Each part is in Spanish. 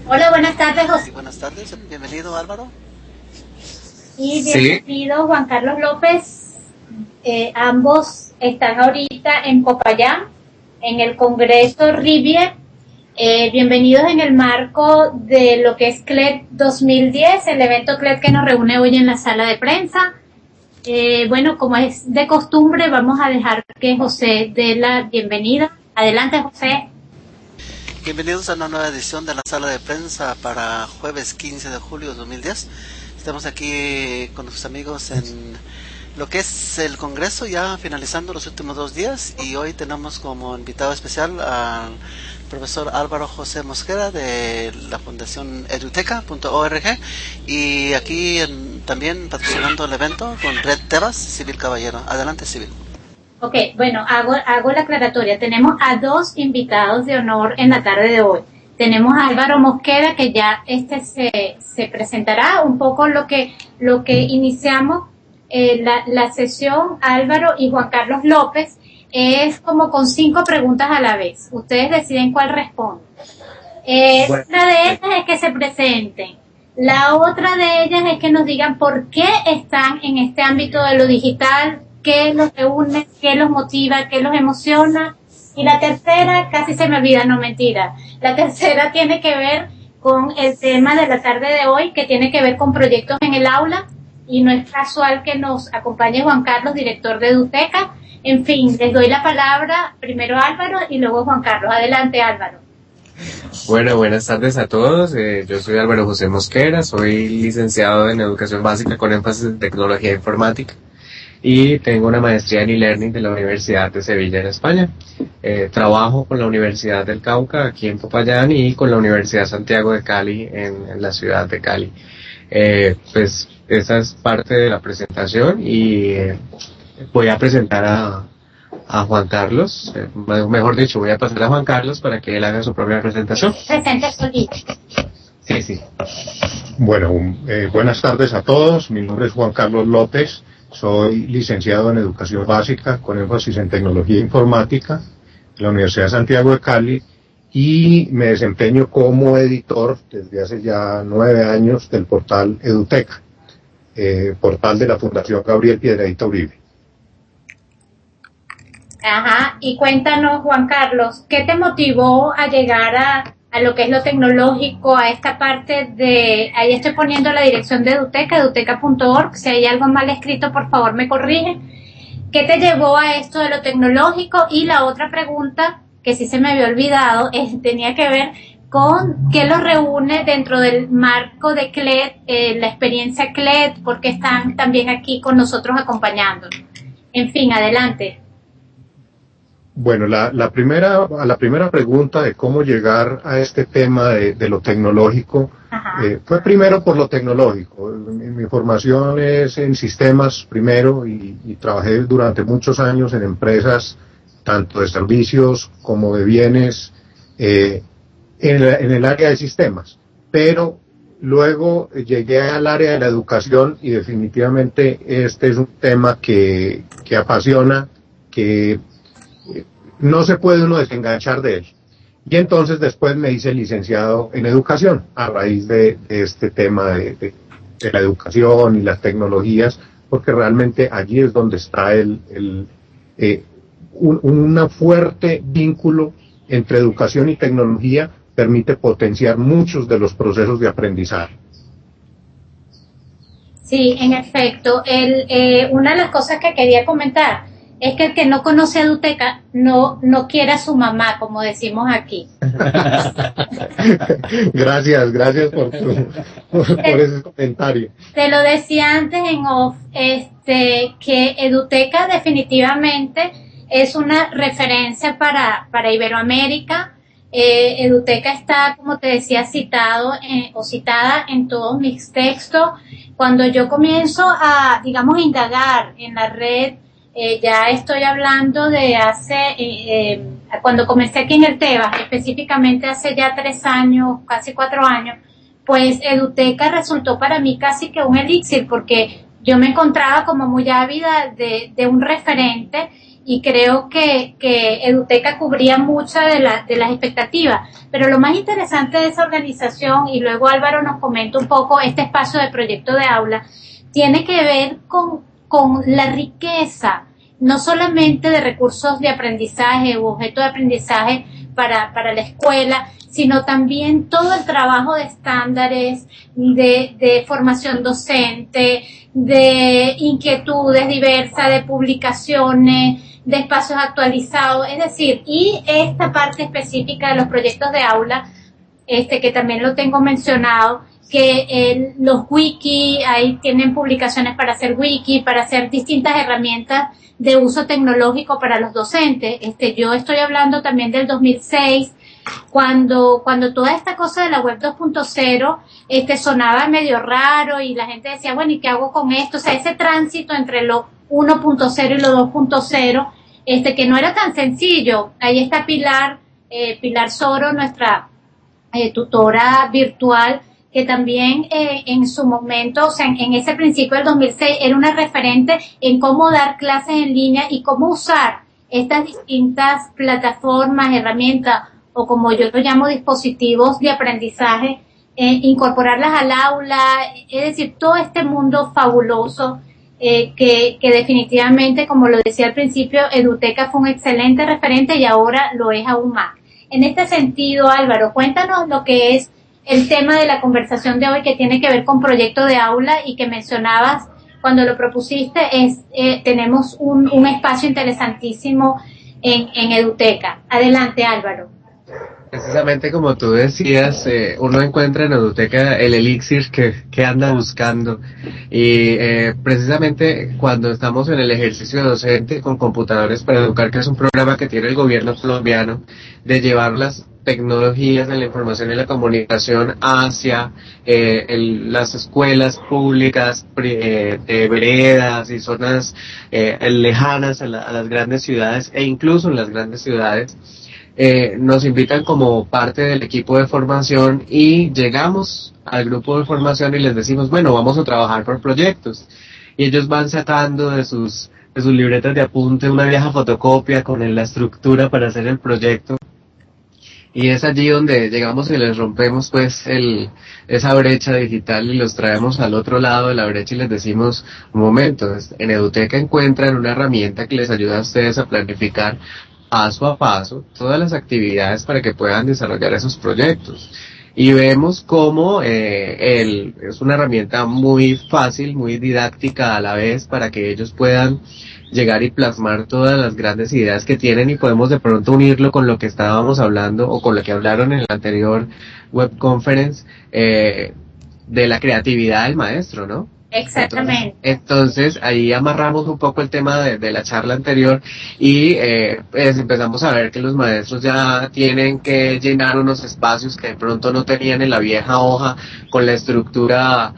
Hola, buenas tardes, Sí, José. buenas tardes, bienvenido Álvaro. Y Sí, bienvenido, Juan Carlos López. Ambos están ahorita en Popayán, en el Congreso Rivier. Bienvenidos en el marco de lo que es CLED 2010, el evento CLED que nos reúne hoy en la sala de prensa. Bueno, como es de costumbre, vamos a dejar que José dé la bienvenida. Adelante, José. Bienvenidos a una nueva edición de la sala de prensa para jueves 15 de julio de 2010. Estamos aquí con nuestros amigos en lo que es el Congreso, ya finalizando los últimos 2 días, y hoy tenemos como invitado especial al profesor Álvaro José Mosquera de la Fundación Eduteca.org, y aquí también patrocinando el evento con Red Tebas, Civil Caballero. Adelante, Civil. Ok, bueno, hago la aclaratoria. Tenemos a dos invitados de honor en la tarde de hoy. Tenemos a Álvaro Mosquera, que ya se presentará un poco lo que iniciamos la sesión. Álvaro y Juan Carlos López es como con 5 preguntas a la vez. Ustedes deciden cuál responde. bueno, Una de ellas es que se presenten. La otra de ellas es que nos digan por qué están en este ámbito de lo digital, qué los reúne, qué los motiva, qué los emociona. Y la tercera, casi se me olvida, no mentira. La tercera tiene que ver con el tema de la tarde de hoy, que tiene que ver con proyectos en el aula. Y no es casual que nos acompañe Juan Carlos, director de Eduteca. En fin, les doy la palabra primero a Álvaro y luego Juan Carlos. Adelante, Álvaro. buenas tardes a todos. Yo soy Álvaro José Mosquera, soy licenciado en Educación Básica con énfasis en Tecnología e Informática y tengo una maestría en e-learning de la Universidad de Sevilla en España. Trabajo con la Universidad del Cauca aquí en Popayán y con la Universidad Santiago de Cali en la ciudad de Cali. Pues esa es parte de la presentación y voy a presentar a Juan Carlos, mejor dicho, voy a pasar a Juan Carlos para que él haga su propia presentación. Presente solito. Sí, sí. Bueno, buenas tardes a todos. Mi nombre es Juan Carlos López. Soy licenciado en Educación Básica con énfasis en Tecnología e Informática en la Universidad de Santiago de Cali y me desempeño como editor desde hace ya 9 años del portal Eduteca, portal de la Fundación Gabriel Piedradita Uribe. Ajá, y cuéntanos, Juan Carlos, ¿qué te motivó a llegar a lo que es lo tecnológico, a esta parte de, ahí estoy poniendo la dirección de Eduteca, eduteca.org, si hay algo mal escrito, por favor me corrigen. ¿Qué te llevó a esto de lo tecnológico? Y la otra pregunta, que sí se me había olvidado, tenía que ver con qué los reúne dentro del marco de CLED, la experiencia CLED, porque están también aquí con nosotros acompañándonos. En fin, adelante. Bueno, a la primera pregunta de cómo llegar a este tema de lo tecnológico, fue primero por lo tecnológico. Mi formación es en sistemas primero y trabajé durante muchos años en empresas, tanto de servicios como de bienes, en el área de sistemas. Pero luego llegué al área de la educación y definitivamente este es un tema que apasiona, que no se puede uno desenganchar de él. Y entonces después me hice licenciado en educación a raíz de este tema de la educación y las tecnologías, porque realmente allí es donde está un fuerte vínculo entre educación y tecnología, permite potenciar muchos de los procesos de aprendizaje. Sí, en efecto. Una de las cosas que quería comentar es que el que no conoce a Eduteca no quiere a su mamá, como decimos aquí. Gracias por ese comentario. Te lo decía antes en off, que Eduteca definitivamente es una referencia para Iberoamérica. Eduteca está, como te decía, citado o citada en todos mis textos. Cuando yo comienzo a, digamos, indagar en la red, ya estoy hablando de cuando comencé aquí en el Tebas, específicamente hace ya 3 años, casi 4 años, pues Eduteca resultó para mí casi que un elixir, porque yo me encontraba como muy ávida de un referente y creo que Eduteca cubría muchas de las expectativas. Pero lo más interesante de esa organización, y luego Álvaro nos comenta un poco este espacio de proyecto de aula, tiene que ver con la riqueza, no solamente de recursos de aprendizaje u objeto de aprendizaje para la escuela, sino también todo el trabajo de estándares, de formación docente, de inquietudes diversas, de publicaciones, de espacios actualizados, es decir, y esta parte específica de los proyectos de aula, que también lo tengo mencionado, que los wiki, ahí tienen publicaciones para hacer wiki, para hacer distintas herramientas de uso tecnológico para los docentes. Yo estoy hablando también del 2006, cuando toda esta cosa de la web 2.0 sonaba medio raro y la gente decía, bueno, ¿y qué hago con esto? O sea, ese tránsito entre lo 1.0 y lo 2.0, que no era tan sencillo. Ahí está Pilar Soro, nuestra tutora virtual, que también en su momento, o sea, en ese principio del 2006, era una referente en cómo dar clases en línea y cómo usar estas distintas plataformas, herramientas, o como yo lo llamo, dispositivos de aprendizaje, incorporarlas al aula, es decir, todo este mundo fabuloso que definitivamente, como lo decía al principio, Eduteca fue un excelente referente y ahora lo es aún más. En este sentido, Álvaro, cuéntanos lo que es el tema de la conversación de hoy, que tiene que ver con proyecto de aula y que mencionabas cuando lo propusiste, tenemos un espacio interesantísimo en Eduteca. Adelante, Álvaro. Precisamente como tú decías, uno encuentra en Eduteca el elixir que anda buscando, y precisamente cuando estamos en el ejercicio docente con Computadores para Educar, que es un programa que tiene el gobierno colombiano de llevar las tecnologías de la información y la comunicación hacia las escuelas públicas de veredas y zonas lejanas a las grandes ciudades, e incluso en las grandes ciudades. Nos invitan como parte del equipo de formación y llegamos al grupo de formación y les decimos, bueno, vamos a trabajar por proyectos, y ellos van sacando de sus libretas de apunte una vieja fotocopia con la estructura para hacer el proyecto, y es allí donde llegamos y les rompemos pues esa brecha digital y los traemos al otro lado de la brecha y les decimos, un momento, en Eduteca encuentran una herramienta que les ayuda a ustedes a planificar paso a paso todas las actividades para que puedan desarrollar esos proyectos. Y vemos cómo es una herramienta muy fácil, muy didáctica a la vez, para que ellos puedan llegar y plasmar todas las grandes ideas que tienen, y podemos de pronto unirlo con lo que estábamos hablando o con lo que hablaron en la anterior web conference de la creatividad del maestro, ¿no? Exactamente. Entonces ahí amarramos un poco el tema de la charla anterior y pues empezamos a ver que los maestros ya tienen que llenar unos espacios que de pronto no tenían en la vieja hoja con la estructura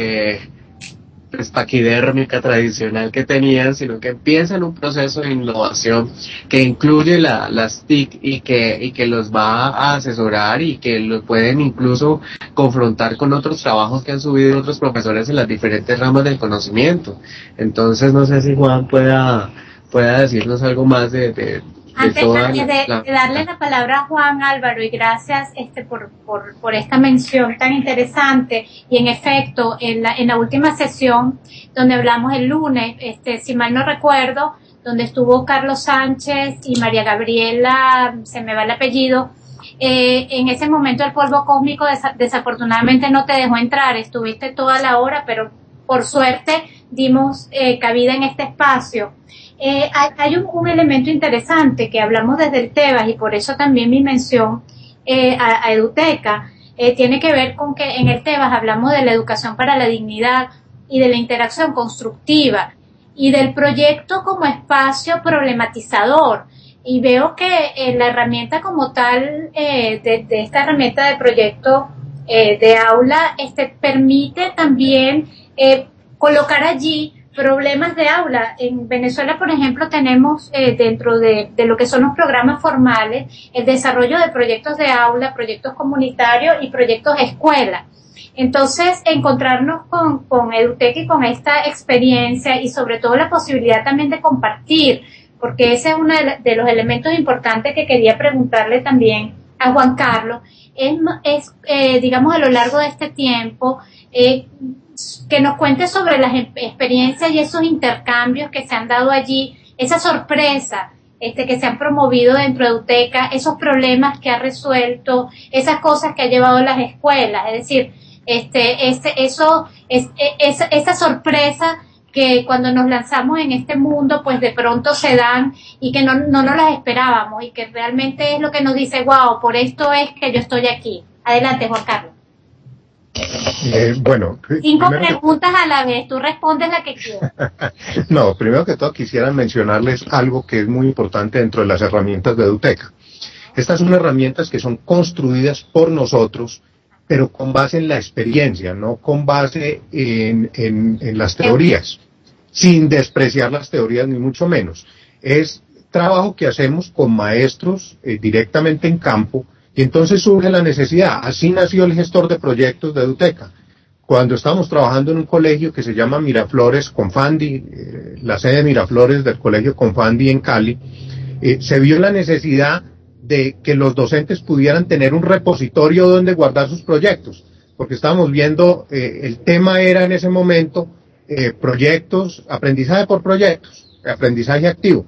pues paquidérmica tradicional que tenían, sino que empiezan un proceso de innovación que incluye las TIC y que los va a asesorar y que los pueden incluso confrontar con otros trabajos que han subido otros profesores en las diferentes ramas del conocimiento. Entonces no sé si Juan pueda decirnos algo más de antes de darle la palabra a Juan, Álvaro, y gracias por esta mención tan interesante. Y en efecto, en la última sesión donde hablamos el lunes, si mal no recuerdo, donde estuvo Carlos Sánchez y María Gabriela, se me va el apellido, en ese momento el polvo cósmico desafortunadamente no te dejó entrar, estuviste toda la hora, pero por suerte dimos cabida en este espacio. Hay un elemento interesante que hablamos desde el TEBAS, y por eso también mi mención a Eduteca tiene que ver con que en el TEBAS hablamos de la educación para la dignidad y de la interacción constructiva y del proyecto como espacio problematizador, y veo que la herramienta como tal de esta herramienta de proyecto de aula permite también colocar allí problemas de aula. En Venezuela, por ejemplo, tenemos dentro de lo que son los programas formales el desarrollo de proyectos de aula, proyectos comunitarios y proyectos escuela. Entonces, encontrarnos con Eduteca y con esta experiencia, y sobre todo la posibilidad también de compartir porque ese es uno de los elementos importantes que quería preguntarle también a Juan Carlos, digamos, a lo largo de este tiempo, que nos cuente sobre las experiencias y esos intercambios que se han dado allí, esa sorpresa que se han promovido dentro de EDUTECA, esos problemas que ha resuelto, esas cosas que ha llevado a las escuelas, es decir, esa sorpresa que cuando nos lanzamos en este mundo, pues de pronto se dan y que no nos las esperábamos y que realmente es lo que nos dice, wow, por esto es que yo estoy aquí. Adelante, Juan Carlos. Bueno, 5 preguntas a la vez, tú respondes la que quieras. No, primero que todo quisiera mencionarles algo que es muy importante dentro de las herramientas de EDUTECA. Estas son herramientas que son construidas por nosotros, pero con base en la experiencia, no con base en las teorías, sin despreciar las teorías ni mucho menos. Es trabajo que hacemos con maestros directamente en campo. Y entonces surge la necesidad. Así nació el gestor de proyectos de EDUTECA. Cuando estábamos trabajando en un colegio que se llama Miraflores Confandi, la sede de Miraflores del colegio Confandi en Cali, se vio la necesidad de que los docentes pudieran tener un repositorio donde guardar sus proyectos. Porque estábamos viendo, el tema era en ese momento, proyectos, aprendizaje por proyectos, aprendizaje activo.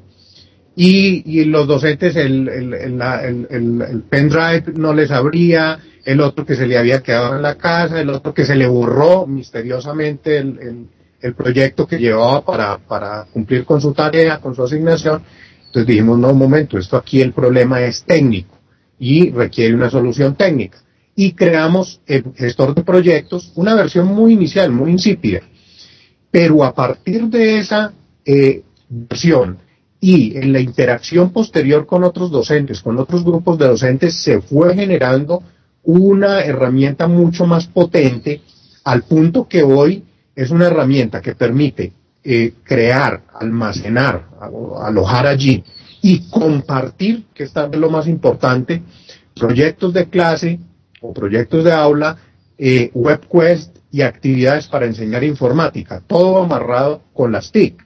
Y los docentes el pendrive no les abría, el otro que se le había quedado en la casa, el otro que se le borró misteriosamente el proyecto que llevaba para cumplir con su tarea, con su asignación. Entonces dijimos, no, un momento, esto aquí el problema es técnico y requiere una solución técnica. Y creamos el gestor de proyectos, una versión muy inicial, muy insípida. Pero a partir de esa versión, y en la interacción posterior con otros docentes, con otros grupos de docentes, se fue generando una herramienta mucho más potente, al punto que hoy es una herramienta que permite crear, almacenar, alojar allí y compartir, que es tal vez lo más importante, proyectos de clase o proyectos de aula, webquest y actividades para enseñar informática, todo amarrado con las TIC.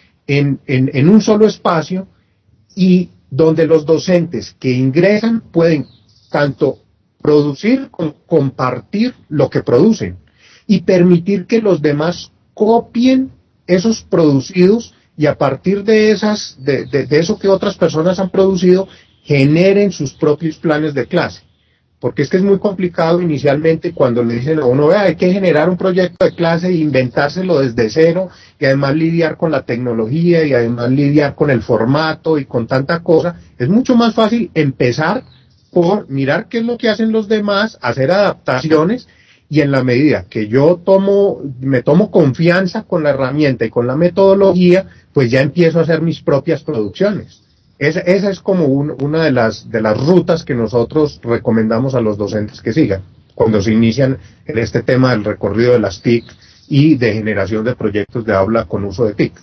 En un solo espacio, y donde los docentes que ingresan pueden tanto producir como compartir lo que producen y permitir que los demás copien esos producidos y a partir de eso que otras personas han producido generen sus propios planes de clase. Porque es que es muy complicado inicialmente cuando le dicen a uno, vea, hay que generar un proyecto de clase e inventárselo desde cero y además lidiar con la tecnología y además lidiar con el formato y con tanta cosa. Es mucho más fácil empezar por mirar qué es lo que hacen los demás, hacer adaptaciones y en la medida que yo me tomo confianza con la herramienta y con la metodología, pues ya empiezo a hacer mis propias producciones. Esa es como una de las rutas que nosotros recomendamos a los docentes que sigan cuando se inician en este tema del recorrido de las TIC y de generación de proyectos de aula con uso de TIC.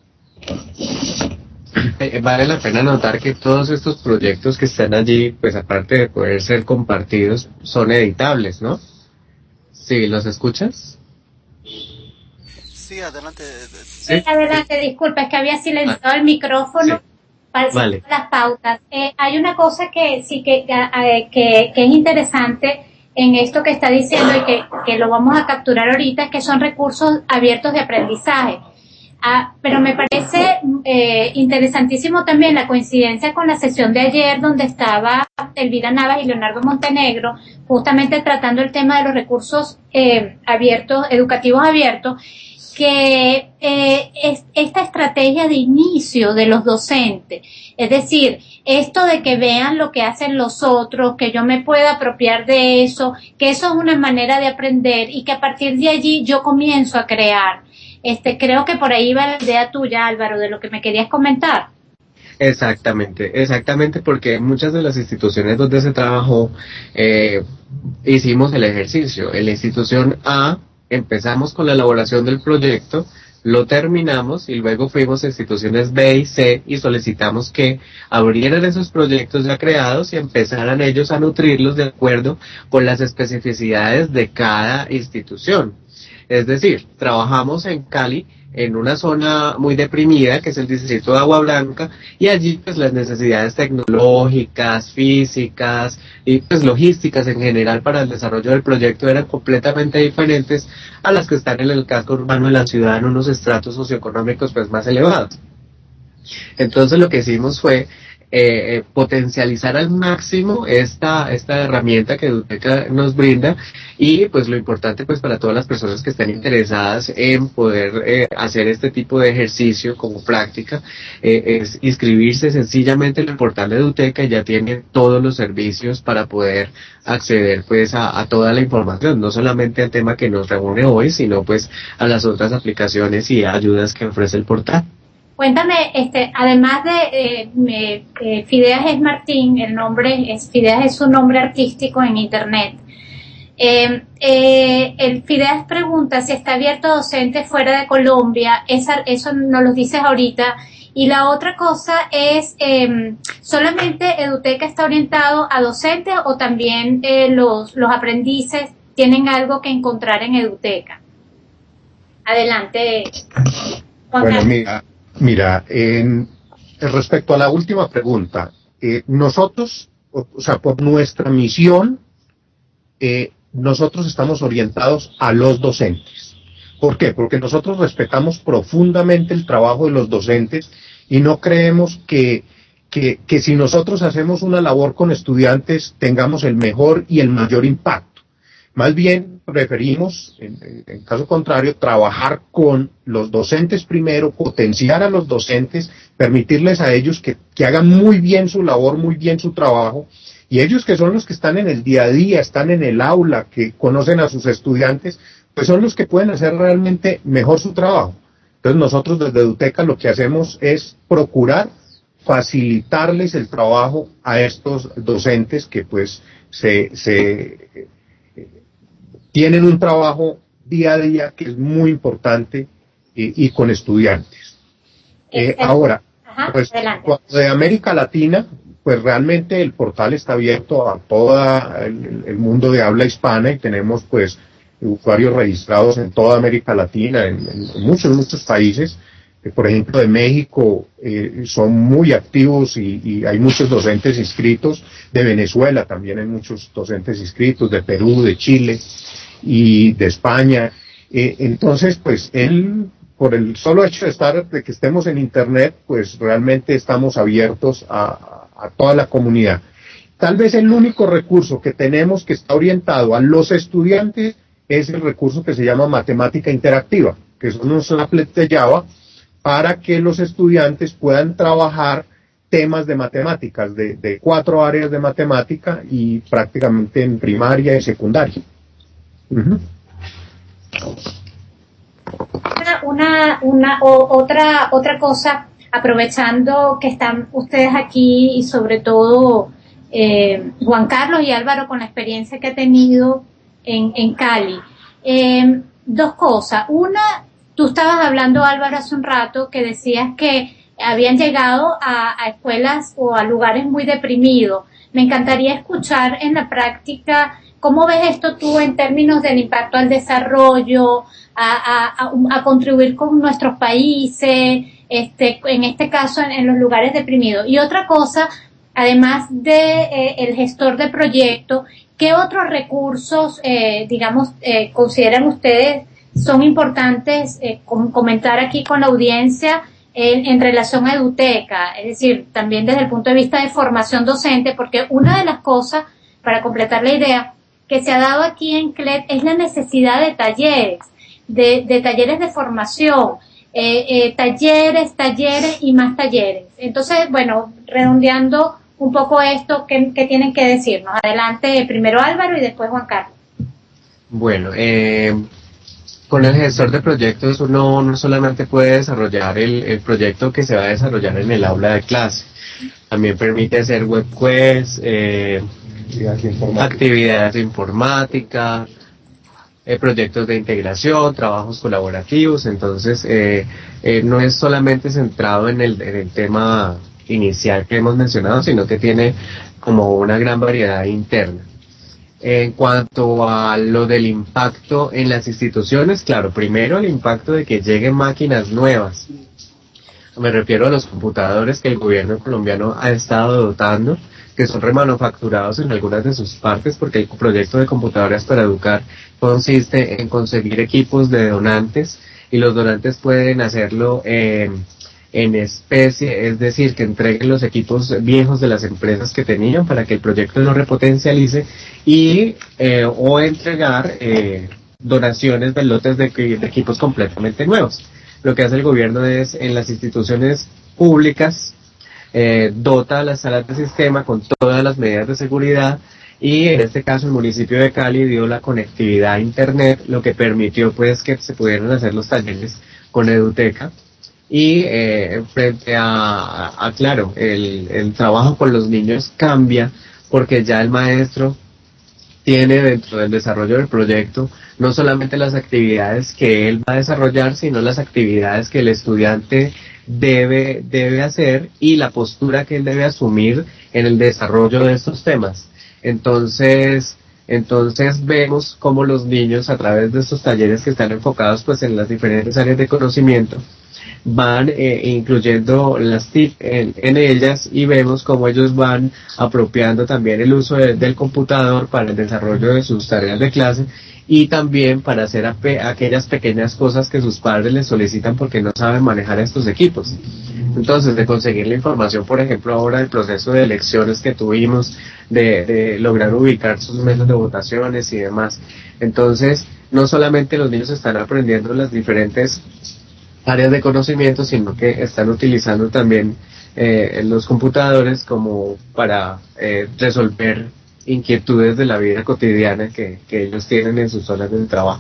Vale la pena notar que todos estos proyectos que están allí, pues aparte de poder ser compartidos, son editables, ¿no? ¿Sí los escuchas? Sí, adelante. Sí, adelante, disculpa, es que había silenciado el micrófono. Sí. Vale. Las pautas. Hay una cosa que sí que es interesante en esto que está diciendo y que lo vamos a capturar ahorita, es que son recursos abiertos de aprendizaje. Pero me parece interesantísimo también la coincidencia con la sesión de ayer donde estaba Elvira Navas y Leonardo Montenegro, justamente tratando el tema de los recursos abiertos, educativos abiertos, que esta estrategia de inicio de los docentes, es decir, esto de que vean lo que hacen los otros, que yo me pueda apropiar de eso, que eso es una manera de aprender y que a partir de allí yo comienzo a crear. Creo que por ahí va la idea tuya, Álvaro, de lo que me querías comentar. Exactamente, porque muchas de las instituciones donde se trabajó hicimos el ejercicio. En la institución A empezamos con la elaboración del proyecto, lo terminamos y luego fuimos a instituciones B y C y solicitamos que abrieran esos proyectos ya creados y empezaran ellos a nutrirlos de acuerdo con las especificidades de cada institución. Es decir, trabajamos en Cali en una zona muy deprimida, que es el distrito de Agua Blanca, y allí pues las necesidades tecnológicas, físicas y pues logísticas en general para el desarrollo del proyecto eran completamente diferentes a las que están en el casco urbano de la ciudad en unos estratos socioeconómicos pues más elevados. Entonces lo que hicimos fue potencializar al máximo esta herramienta que Eduteca nos brinda, y pues lo importante pues para todas las personas que estén interesadas en poder hacer este tipo de ejercicio como práctica es inscribirse sencillamente en el portal de Eduteca, y ya tienen todos los servicios para poder acceder pues a toda la información, no solamente al tema que nos reúne hoy, sino pues a las otras aplicaciones y ayudas que ofrece el portal. Cuéntame, además de Fideas es Martín, Fideas es su nombre artístico en internet. El Fideas pregunta si está abierto a docentes fuera de Colombia, eso nos lo dices ahorita. Y la otra cosa es, ¿solamente Eduteca está orientado a docentes o también los aprendices tienen algo que encontrar en Eduteca? Adelante, Juan Carlos. Bueno, Mira, respecto a la última pregunta, nosotros, o sea, por nuestra misión, nosotros estamos orientados a los docentes. ¿Por qué? Porque nosotros respetamos profundamente el trabajo de los docentes y no creemos que si nosotros hacemos una labor con estudiantes tengamos el mejor y el mayor impacto. Más bien preferimos, en caso contrario, trabajar con los docentes primero, potenciar a los docentes, permitirles a ellos que hagan muy bien su labor, muy bien su trabajo, y ellos que son los que están en el día a día, están en el aula, que conocen a sus estudiantes, pues son los que pueden hacer realmente mejor su trabajo. Entonces nosotros desde Eduteca lo que hacemos es facilitarles el trabajo a estos docentes que pues tienen un trabajo día a día que es muy importante y con estudiantes. Ahora, pues de América Latina, pues realmente el portal está abierto a todo el mundo de habla hispana y tenemos pues usuarios registrados en toda América Latina, en muchos países. Por ejemplo, de México son muy activos y hay muchos docentes inscritos. De Venezuela también hay muchos docentes inscritos, de Perú, de Chile y de España. Entonces, pues por el solo hecho de que estemos en Internet, pues realmente estamos abiertos a toda la comunidad. Tal vez el único recurso que tenemos que está orientado a los estudiantes es el recurso que se llama matemática interactiva, que son unos applets de Java para que los estudiantes puedan trabajar temas de matemáticas, de 4 áreas de matemática y prácticamente en primaria y secundaria. Uh-huh. Otra cosa, aprovechando que están ustedes aquí y sobre todo Juan Carlos y Álvaro con la experiencia que ha tenido en Cali. 2 cosas. Una, tú estabas hablando, Álvaro, hace un rato que decías que habían llegado a escuelas o a lugares muy deprimidos. Me encantaría escuchar en la práctica cómo ves esto tú en términos del impacto al desarrollo, a contribuir con nuestros países, en este caso en los lugares deprimidos. Y otra cosa, además de el gestor de proyecto, ¿qué otros recursos, consideran ustedes son importantes comentar aquí con la audiencia en relación a Eduteca? Es decir, también desde el punto de vista de formación docente, porque una de las cosas, para completar la idea, que se ha dado aquí en CLED es la necesidad de talleres, de talleres de formación, talleres y más talleres. Entonces, bueno, redondeando un poco esto, ¿qué tienen que decirnos? Adelante, primero Álvaro y después Juan Carlos. Bueno, con el gestor de proyectos uno no solamente puede desarrollar el proyecto que se va a desarrollar en el aula de clase, también permite hacer web quests, actividades de informática, proyectos de integración, trabajos colaborativos. Entonces no es solamente centrado en el tema inicial que hemos mencionado, sino que tiene como una gran variedad interna. En cuanto a lo del impacto en las instituciones, claro, primero el impacto de que lleguen máquinas nuevas. Me refiero a los computadores que el gobierno colombiano ha estado dotando, que son remanufacturados en algunas de sus partes, porque el proyecto de computadoras para educar consiste en conseguir equipos de donantes, y los donantes pueden hacerlo en especie, es decir, que entreguen los equipos viejos de las empresas que tenían para que el proyecto lo repotencialice, y o entregar donaciones de lotes de equipos completamente nuevos. Lo que hace el gobierno es, en las instituciones públicas, dota a las salas de sistema con todas las medidas de seguridad, y en este caso el municipio de Cali dio la conectividad a internet, lo que permitió pues que se pudieran hacer los talleres con Eduteca. Y frente a claro, el trabajo con los niños cambia, porque ya el maestro tiene dentro del desarrollo del proyecto no solamente las actividades que él va a desarrollar, sino las actividades que el estudiante debe hacer, y la postura que él debe asumir en el desarrollo de estos temas. Entonces vemos cómo los niños, a través de estos talleres que están enfocados pues en las diferentes áreas de conocimiento, van incluyendo las TIC en ellas, y vemos cómo ellos van apropiando también el uso del computador para el desarrollo de sus tareas de clase, y también para hacer aquellas pequeñas cosas que sus padres les solicitan porque no saben manejar estos equipos. Entonces, de conseguir la información, por ejemplo, ahora del proceso de elecciones que tuvimos, de lograr ubicar sus mesas de votaciones y demás. Entonces, no solamente los niños están aprendiendo las diferentes áreas de conocimiento, sino que están utilizando también los computadores como para resolver inquietudes de la vida cotidiana que ellos tienen en sus zonas de trabajo.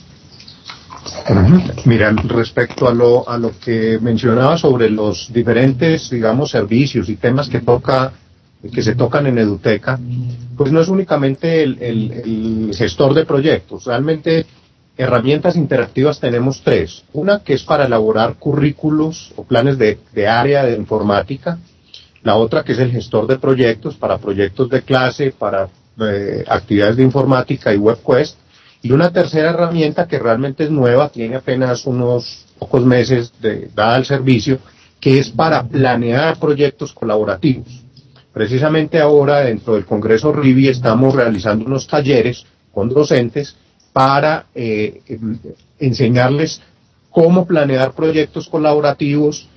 Mira, respecto a lo que mencionaba sobre los diferentes, digamos, servicios y temas que se tocan en Eduteca, pues no es únicamente el gestor de proyectos. Realmente herramientas interactivas tenemos tres. Una que es para elaborar currículos o planes de área de informática. La otra que es el gestor de proyectos, para proyectos de clase, para actividades de informática y WebQuest. Y una tercera herramienta que realmente es nueva, tiene apenas unos pocos meses dada al servicio, que es para planear proyectos colaborativos. Precisamente ahora, dentro del Congreso RIVI, estamos realizando unos talleres con docentes para enseñarles cómo planear proyectos colaborativos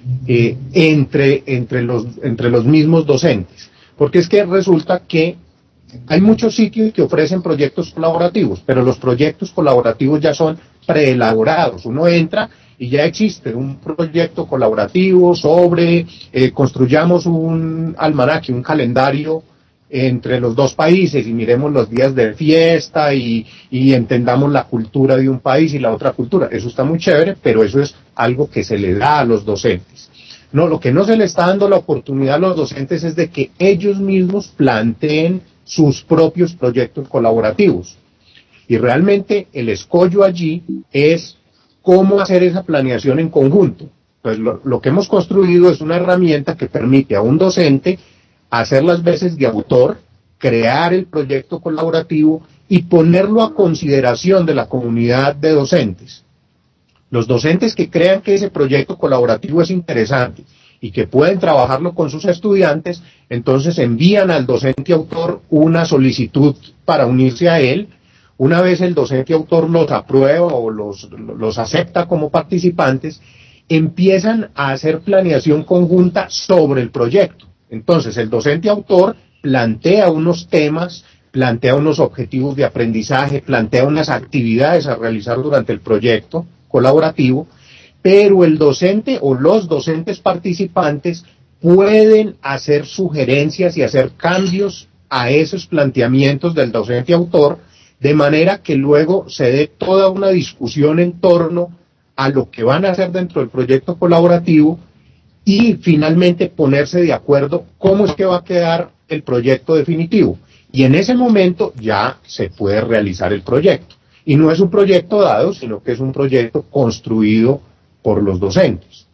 entre los mismos docentes. Porque es que resulta que hay muchos sitios que ofrecen proyectos colaborativos, pero los proyectos colaborativos ya son preelaborados. Uno entra y ya existe un proyecto colaborativo sobre construyamos un almanaque, un calendario entre los dos países, y miremos los días de fiesta y entendamos la cultura de un país y la otra cultura. Eso está muy chévere, pero eso es algo que se le da a los docentes. No, lo que no se le está dando la oportunidad a los docentes es de que ellos mismos planteen sus propios proyectos colaborativos. Y realmente el escollo allí es cómo hacer esa planeación en conjunto. Pues lo que hemos construido es una herramienta que permite a un docente hacer las veces de autor, crear el proyecto colaborativo y ponerlo a consideración de la comunidad de docentes. Los docentes que crean que ese proyecto colaborativo es interesante y que pueden trabajarlo con sus estudiantes, entonces envían al docente autor una solicitud para unirse a él. Una vez el docente autor los aprueba o los acepta como participantes, empiezan a hacer planeación conjunta sobre el proyecto. Entonces el docente autor plantea unos temas, plantea unos objetivos de aprendizaje, plantea unas actividades a realizar durante el proyecto colaborativo, pero el docente o los docentes participantes pueden hacer sugerencias y hacer cambios a esos planteamientos del docente autor, de manera que luego se dé toda una discusión en torno a lo que van a hacer dentro del proyecto colaborativo y finalmente ponerse de acuerdo cómo es que va a quedar el proyecto definitivo. Y en ese momento ya se puede realizar el proyecto. Y no es un proyecto dado, sino que es un proyecto construido por los docentes.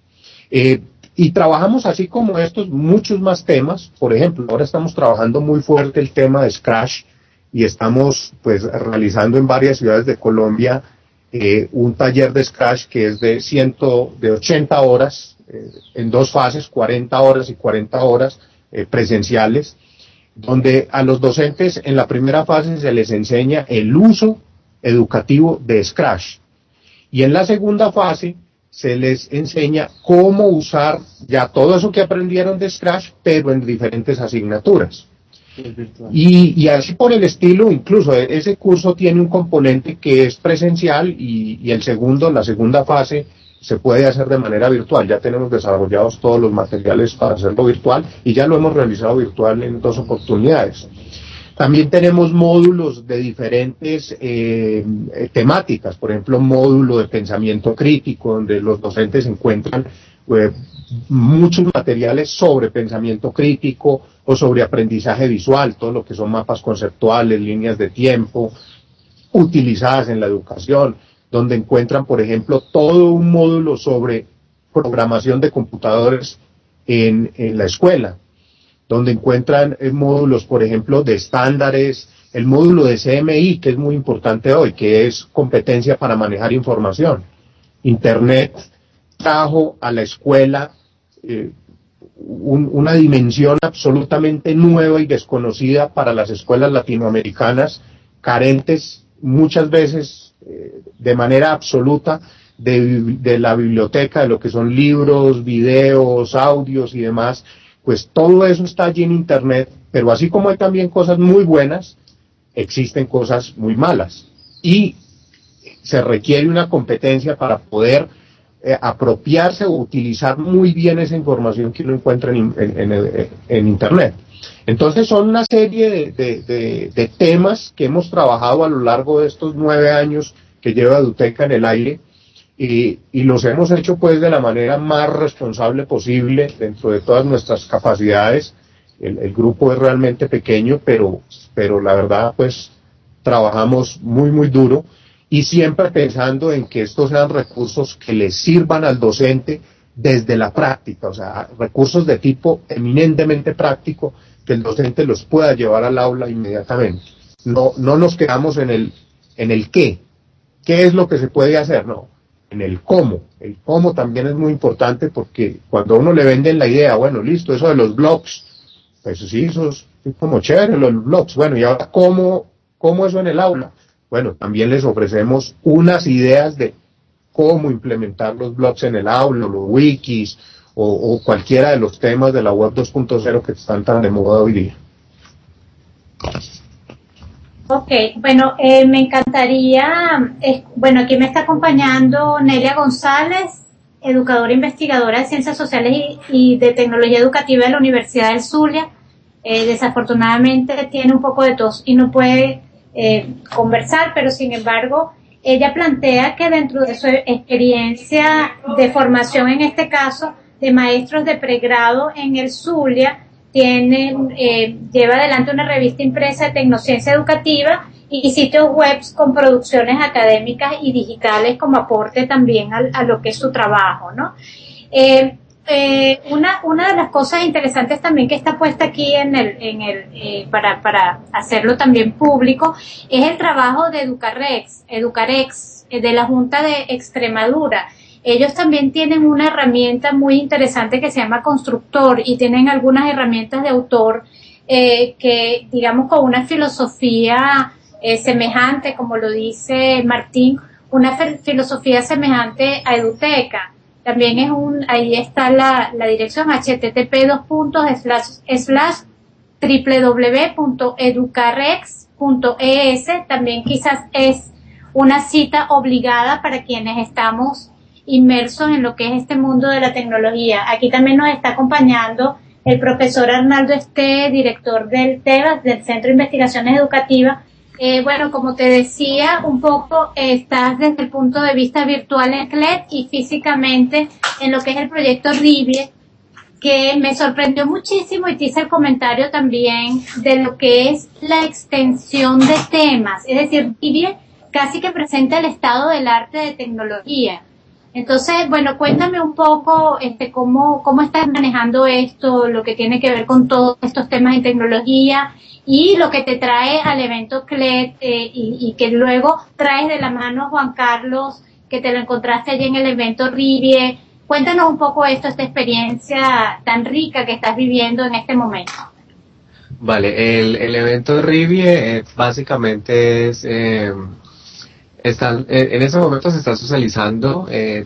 Y trabajamos así como estos muchos más temas. Por ejemplo, ahora estamos trabajando muy fuerte el tema de Scratch, y estamos pues realizando en varias ciudades de Colombia un taller de Scratch que es de 80 horas, en dos fases, 40 horas y 40 horas presenciales, donde a los docentes en la primera fase se les enseña el uso educativo de Scratch, y en la segunda fase se les enseña cómo usar ya todo eso que aprendieron de Scratch, pero en diferentes asignaturas. Y así por el estilo, incluso ese curso tiene un componente que es presencial y la segunda fase se puede hacer de manera virtual. Ya tenemos desarrollados todos los materiales para hacerlo virtual y ya lo hemos realizado virtual en 2 oportunidades. También tenemos módulos de diferentes temáticas, por ejemplo, módulo de pensamiento crítico, donde los docentes encuentran muchos materiales sobre pensamiento crítico o sobre aprendizaje visual, todo lo que son mapas conceptuales, líneas de tiempo, utilizadas en la educación, donde encuentran, por ejemplo, todo un módulo sobre programación de computadores en la escuela, donde encuentran módulos, por ejemplo, de estándares, el módulo de CMI, que es muy importante hoy, que es competencia para manejar información. Internet trajo a la escuela una dimensión absolutamente nueva y desconocida para las escuelas latinoamericanas, carentes muchas veces de manera absoluta de la biblioteca, de lo que son libros, videos, audios y demás. Pues todo eso está allí en Internet, pero así como hay también cosas muy buenas, existen cosas muy malas. Y se requiere una competencia para poder apropiarse o utilizar muy bien esa información que uno encuentra en Internet. Entonces son una serie de temas que hemos trabajado a lo largo de estos 9 años que lleva Eduteca en el aire, y los hemos hecho pues de la manera más responsable posible dentro de todas nuestras capacidades. El grupo es realmente pequeño, pero la verdad pues trabajamos muy muy duro y siempre pensando en que estos sean recursos que les sirvan al docente desde la práctica, o sea, recursos de tipo eminentemente práctico que el docente los pueda llevar al aula inmediatamente. No nos quedamos en el qué es lo que se puede hacer, no, en el cómo. El cómo también es muy importante, porque cuando a uno le venden la idea, bueno, listo, eso de los blogs, pues sí, eso es como chévere, los blogs, bueno, y ahora ¿cómo eso en el aula? Bueno, también les ofrecemos unas ideas de cómo implementar los blogs en el aula, los wikis, o cualquiera de los temas de la web 2.0 que están tan de moda hoy día. Ok, bueno, me encantaría, bueno, aquí me está acompañando Nelia González, educadora investigadora de Ciencias Sociales y de Tecnología Educativa de la Universidad del Zulia. Desafortunadamente tiene un poco de tos y no puede conversar, pero sin embargo, ella plantea que dentro de su experiencia de formación, en este caso, de maestros de pregrado en el Zulia, lleva adelante una revista impresa de tecnociencia educativa y sitios web con producciones académicas y digitales como aporte también a lo que es su trabajo, ¿no? Una de las cosas interesantes también que está puesta aquí para hacerlo también público es el trabajo de Educarex de la Junta de Extremadura. Ellos también tienen una herramienta muy interesante que se llama Constructor y tienen algunas herramientas de autor que, digamos, con una filosofía semejante, como lo dice Martín, una filosofía semejante a Eduteca. También ahí está la dirección http://www.educarex.es. También quizás es una cita obligada para quienes estamos inmersos en lo que es este mundo de la tecnología. Aquí también nos está acompañando el profesor Arnaldo Esté, director del TEVAS, del Centro de Investigaciones Educativas. Bueno, como te decía, un poco estás desde el punto de vista virtual en CLED y físicamente en lo que es el proyecto RIBIE, que me sorprendió muchísimo, y te hice el comentario también de lo que es la extensión de temas. Es decir, RIBIE casi que presenta el estado del arte de tecnología. Entonces, bueno, cuéntame un poco cómo estás manejando esto, lo que tiene que ver con todos estos temas en tecnología, y lo que te trae al evento CLED y que luego traes de la mano a Juan Carlos, que te lo encontraste allí en el evento Rivie. Cuéntanos un poco esta experiencia tan rica que estás viviendo en este momento. Vale, el evento Rivie básicamente es... en ese momento se está socializando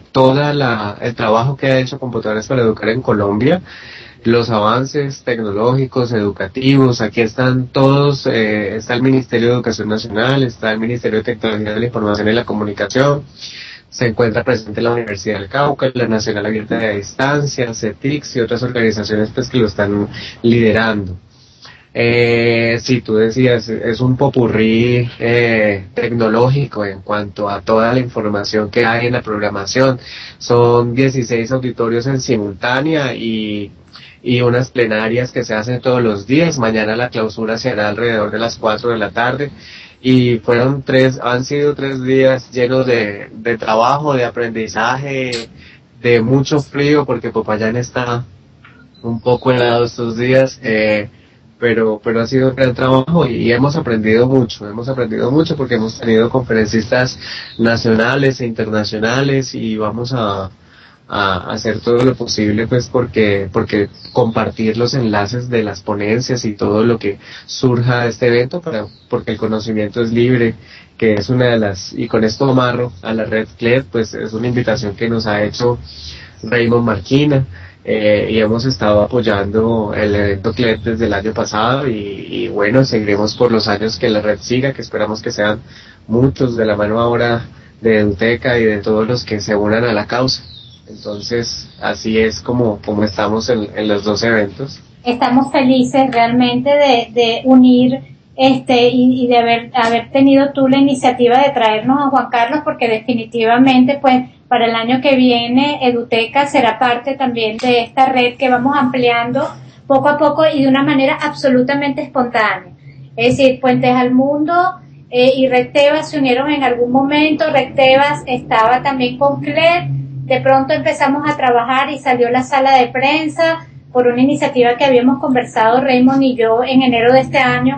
el trabajo que ha hecho Computadores para Educar en Colombia, los avances tecnológicos, educativos. Aquí están todos, está el Ministerio de Educación Nacional, está el Ministerio de Tecnología de la Información y la Comunicación, se encuentra presente la Universidad del Cauca, la Nacional Abierta de Distancia, CETICS y otras organizaciones pues que lo están liderando. Sí, tú decías, es un popurrí tecnológico en cuanto a toda la información que hay en la programación. Son 16 auditorios en simultánea y unas plenarias que se hacen todos los días. Mañana la clausura se hará alrededor de las 4 de la tarde. Y han sido 3 días llenos de trabajo, de aprendizaje, de mucho frío, porque Popayán está un poco helado estos días, pero ha sido un gran trabajo y hemos aprendido mucho porque hemos tenido conferencistas nacionales e internacionales y vamos a hacer todo lo posible pues porque compartir los enlaces de las ponencias y todo lo que surja de este evento porque el conocimiento es libre, que es una de las, y con esto amarro a la red CLED, pues es una invitación que nos ha hecho Raymond Marquina. Y hemos estado apoyando el evento CLED desde el año pasado y bueno, seguiremos por los años que la red siga, que esperamos que sean muchos, de la mano ahora de Eduteca y de todos los que se unan a la causa. Entonces, así es como estamos en los 2 eventos. Estamos felices realmente de unir y de haber tenido tú la iniciativa de traernos a Juan Carlos, porque definitivamente pues para el año que viene Eduteca será parte también de esta red que vamos ampliando poco a poco y de una manera absolutamente espontánea. Es decir, Puentes al Mundo y Red Tebas se unieron en algún momento. Red Tebas estaba también con CLED, de pronto empezamos a trabajar y salió la sala de prensa por una iniciativa que habíamos conversado Raymond y yo en enero de este año,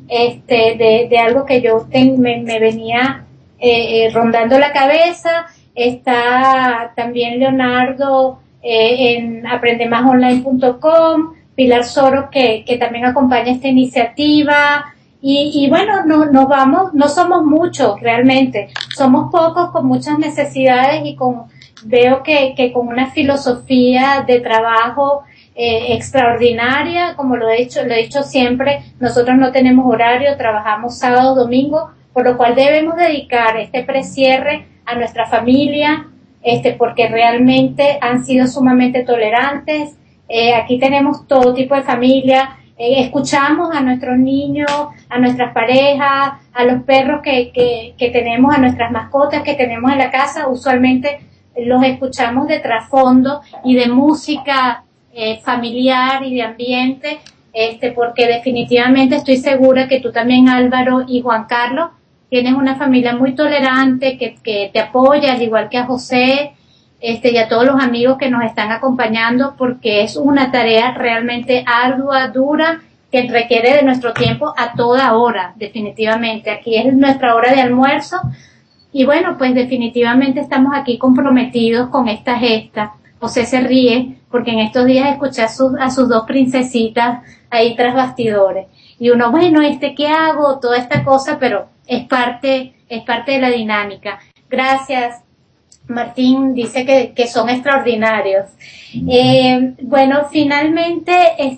de algo que yo me venía rondando la cabeza. Está también Leonardo en aprendemasonline.com, Pilar Soro que también acompaña esta iniciativa y bueno, no somos muchos realmente, somos pocos con muchas necesidades y veo que con una filosofía de trabajo extraordinaria, como lo he dicho siempre, nosotros no tenemos horario, trabajamos sábado, domingo, por lo cual debemos dedicar este precierre a nuestra familia, porque realmente han sido sumamente tolerantes. Aquí tenemos todo tipo de familia, escuchamos a nuestros niños, a nuestras parejas, a los perros que tenemos, a nuestras mascotas que tenemos en la casa. Usualmente los escuchamos de trasfondo y de música familiar y de ambiente, porque definitivamente estoy segura que tú también, Álvaro y Juan Carlos, tienes una familia muy tolerante que te apoya, al igual que a José, y a todos los amigos que nos están acompañando, porque es una tarea realmente ardua, dura, que requiere de nuestro tiempo a toda hora, definitivamente. Aquí es nuestra hora de almuerzo, y bueno, pues definitivamente estamos aquí comprometidos con esta gesta. José se ríe, porque en estos días escuché a sus 2 princesitas ahí tras bastidores. Y uno, bueno, ¿qué hago? Toda esta cosa, pero es parte de la dinámica. Gracias. Martín dice que son extraordinarios. Bueno, finalmente,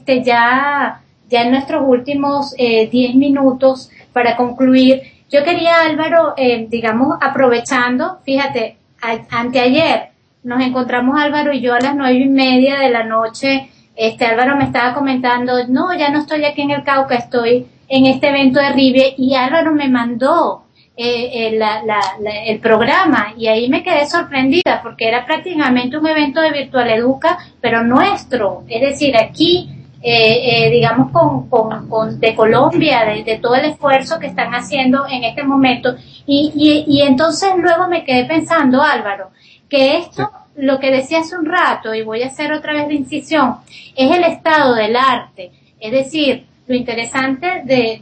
ya en nuestros últimos 10 minutos para concluir, yo quería, Álvaro, aprovechando, fíjate, anteayer nos encontramos Álvaro y yo a las 9:30 de la noche. Álvaro me estaba comentando, no, ya no estoy aquí en el Cauca, estoy en este evento de Rivie, y Álvaro me mandó el programa y ahí me quedé sorprendida porque era prácticamente un evento de Virtual Educa, pero nuestro, es decir, aquí de Colombia, de todo el esfuerzo que están haciendo en este momento y entonces luego me quedé pensando, Álvaro, que esto, lo que decía hace un rato, y voy a hacer otra vez la incisión, es el estado del arte, es decir, lo interesante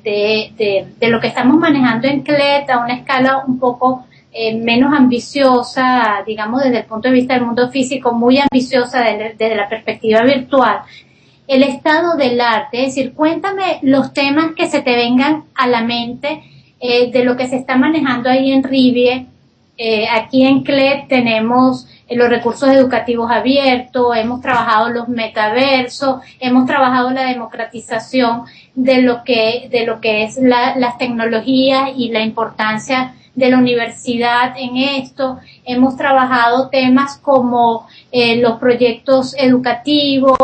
de lo que estamos manejando en CLET a una escala un poco menos ambiciosa, digamos desde el punto de vista del mundo físico, muy ambiciosa desde la perspectiva virtual, el estado del arte, es decir, cuéntame los temas que se te vengan a la mente de lo que se está manejando ahí en Rivie. Aquí en CLET tenemos los recursos educativos abiertos, hemos trabajado los metaversos, hemos trabajado la democratización de lo que es las tecnologías y la importancia de la universidad en esto. Hemos trabajado temas como los proyectos educativos,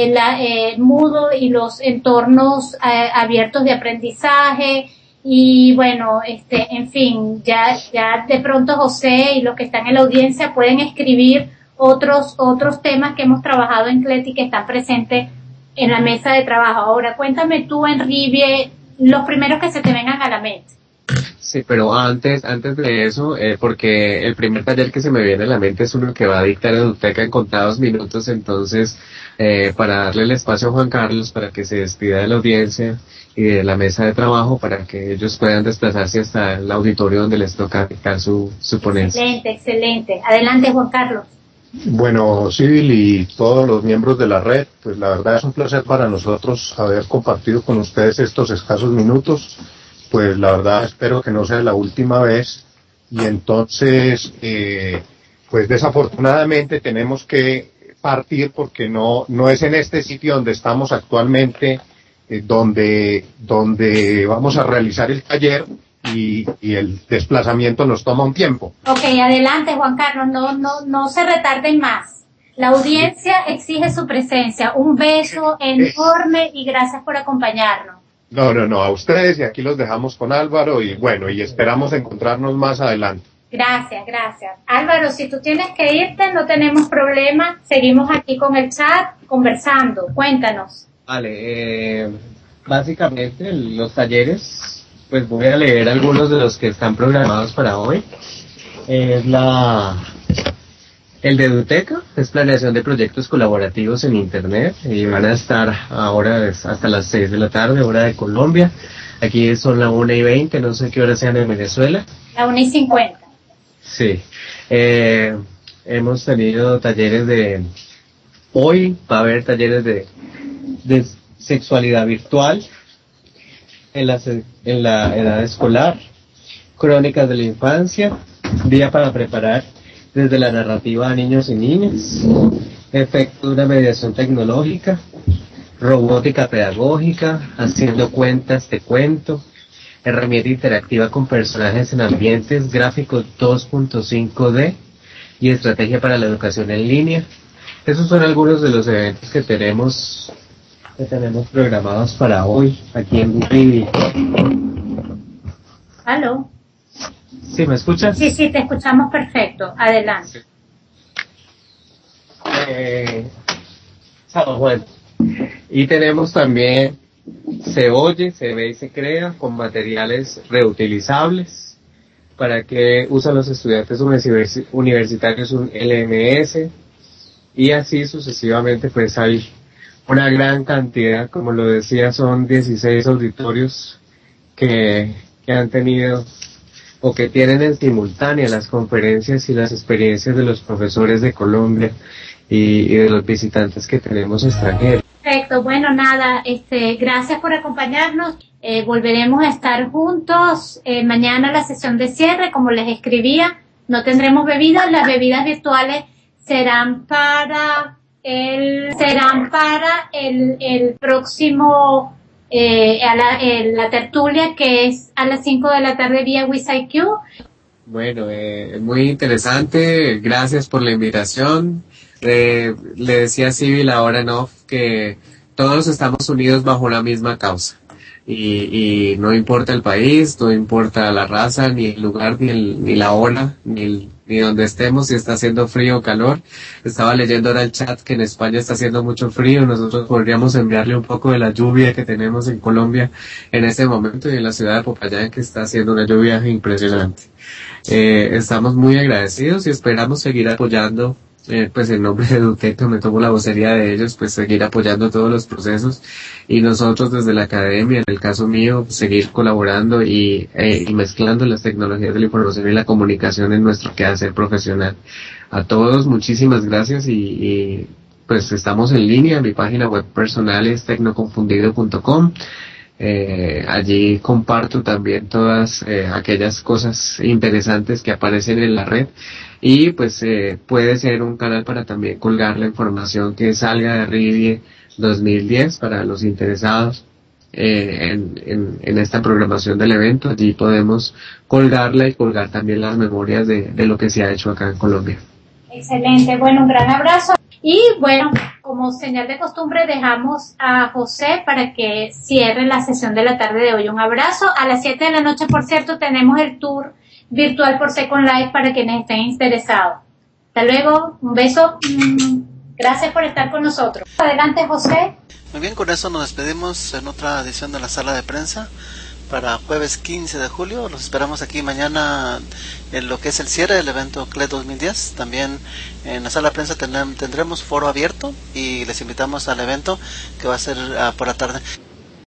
Moodle y los entornos abiertos de aprendizaje. Y bueno, en fin, ya de pronto José y los que están en la audiencia pueden escribir otros temas que hemos trabajado en CLET y que están presentes en la mesa de trabajo. Ahora, cuéntame tú en Rivie los primeros que se te vengan a la mente. Sí, pero antes de eso, porque el primer taller que se me viene a la mente es uno que va a dictar Eduteca en contados minutos, entonces, para darle el espacio a Juan Carlos para que se despida de la audiencia y de la mesa de trabajo para que ellos puedan desplazarse hasta el auditorio donde les toca dictar su ponencia. Excelente. Adelante, Juan Carlos. Bueno, Civil y todos los miembros de la red, pues la verdad es un placer para nosotros haber compartido con ustedes estos escasos minutos. Pues la verdad espero que no sea la última vez y entonces pues desafortunadamente tenemos que partir porque no es en este sitio donde estamos actualmente donde vamos a realizar el taller y el desplazamiento nos toma un tiempo. Ok, adelante Juan Carlos, no se retarden más. La audiencia exige su presencia. Un beso enorme y gracias por acompañarnos. No, a ustedes y aquí los dejamos con Álvaro y bueno, y esperamos encontrarnos más adelante. Gracias. Álvaro, si tú tienes que irte, no tenemos problema, seguimos aquí con el chat conversando, cuéntanos. Vale, básicamente los talleres, pues voy a leer algunos de los que están programados para hoy. Es el de Eduteca, es planeación de proyectos colaborativos en Internet, y van a estar ahora hasta las 6 de la tarde, hora de Colombia. Aquí son las 1:20, no sé qué hora sean en Venezuela. La 1:50. Sí. Hemos tenido talleres hoy va a haber talleres de sexualidad virtual en la edad escolar, crónicas de la infancia, día para preparar desde la narrativa a niños y niñas, efecto de una mediación tecnológica, robótica pedagógica, haciendo cuentas de cuento, herramienta interactiva con personajes en ambientes gráficos 2.5D y estrategia para la educación en línea. Esos son algunos de los eventos que tenemos programados para hoy aquí en Rivie. ¿Aló? ¿Sí me escuchas? Sí, te escuchamos perfecto. Adelante. Bueno. Y tenemos también Se Oye, Se Ve y Se Crea con materiales reutilizables. ¿Para qué usan los estudiantes universitarios un LMS? Y así sucesivamente, pues hay una gran cantidad, como lo decía, son 16 auditorios que han tenido o que tienen en simultánea las conferencias y las experiencias de los profesores de Colombia y de los visitantes que tenemos extranjeros. Perfecto, bueno, nada, gracias por acompañarnos. Volveremos a estar juntos mañana la sesión de cierre, como les escribía, no tendremos bebidas, las bebidas virtuales serán para el próximo la tertulia, que es a las 5 de la tarde vía WizIQ. Bueno, muy interesante, gracias por la invitación. Le decía a Civil ahora en off que todos estamos unidos bajo una misma causa y no importa el país, no importa la raza, ni el lugar, ni la hora, ni donde estemos, si está haciendo frío o calor. Estaba leyendo ahora el chat que en España está haciendo mucho frío. Nosotros podríamos enviarle un poco de la lluvia que tenemos en Colombia en este momento y en la ciudad de Popayán, que está haciendo una lluvia impresionante. Estamos muy agradecidos y esperamos seguir apoyando pues en nombre de Eduteca me tomo la vocería de ellos, pues seguir apoyando todos los procesos y nosotros desde la academia, en el caso mío, seguir colaborando y mezclando las tecnologías de la información y la comunicación en nuestro quehacer profesional. A todos muchísimas gracias y pues estamos en línea. Mi página web personal es tecnoconfundido.com. Allí comparto también todas aquellas cosas interesantes que aparecen en la red y pues puede ser un canal para también colgar la información que salga de Rivie 2010 para los interesados en esta programación del evento. Allí podemos colgarla y colgar también las memorias de lo que se ha hecho acá en Colombia. Excelente, bueno, un gran abrazo. Y bueno, como señal de costumbre dejamos a José para que cierre la sesión de la tarde de hoy. Un abrazo. A las 7 de la noche, por cierto, tenemos el tour virtual por Second Life para quienes estén interesados. Hasta luego, un beso. Gracias por estar con nosotros. Adelante, José. Muy bien, con eso nos despedimos en otra edición de la sala de prensa para jueves 15 de julio. Los esperamos aquí mañana en lo que es el cierre del evento CLE 2010. También en la sala de prensa tendremos foro abierto y les invitamos al evento que va a ser por la tarde.